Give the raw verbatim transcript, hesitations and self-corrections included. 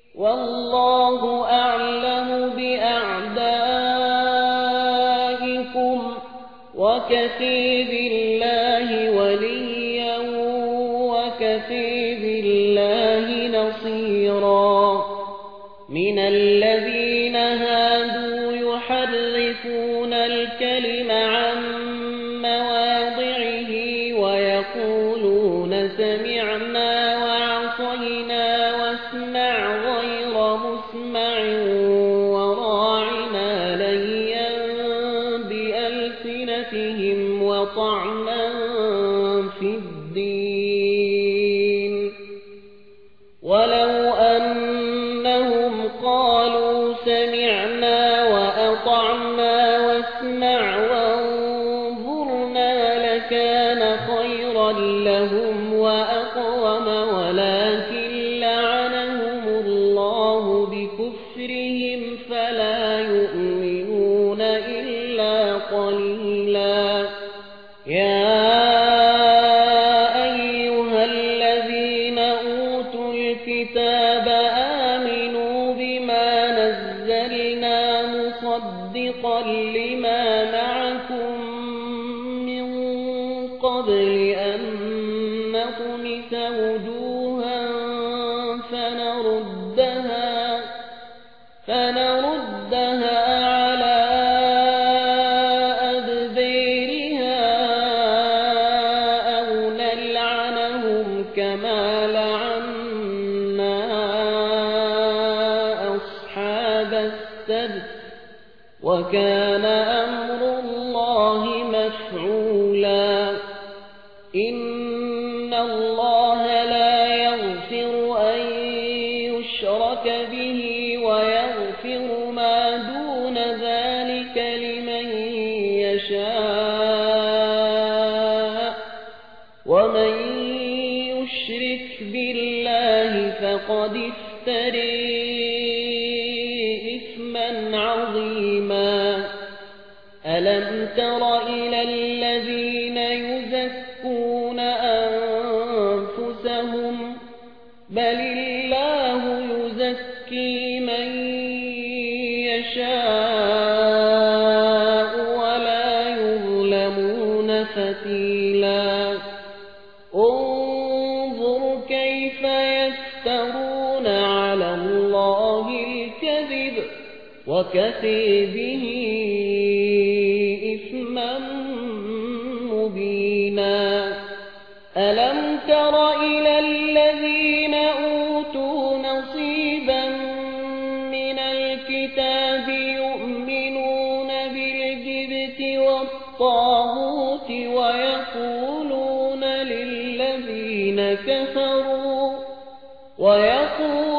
والله أعلم بأعدائكم وكفى بالله وليا وكفى بالله نصيرا من الذين هادوا يحرفون الكلم عن مواضعه ويقولون سمعنا وعصينا واسمع غير مسمع وراعنا ليا بألسنتهم وطعنا في الدين ولو أنهم قالوا سمعنا وأطعنا واسمع وانظرنا لكان خيرا لهم وأقوم ولكن لعنهم الله بكفرهم فلا يؤمنون إلا قليلا يا أيها الذين أوتوا الكتاب آمنوا بما نزلنا مصدقا لما معكم من قبل أن نطمس وجوها فنردها فنردها على أدبيرها أو نلعنهم كما لعنا أصحاب السبت وكان أمر الله مفعولا إن الله لا يغفر أن يشرك به ويغفر ما دون ذلك لمن يشاء ومن يشرك بالله فقد افترى إثما عظيما ألم تر إلى الذين يزكون أنفسهم بل الله يزكي من يشاء ولا يظلمون فتيلا انظر كيف يفترون على الله الكذب وكفى به إثما مبينا ألم تر إلى الذين أوتوا نصيبا من الكتاب يؤمنون بالجبت والطاغوت ويقولون للذين كفروا ويقولون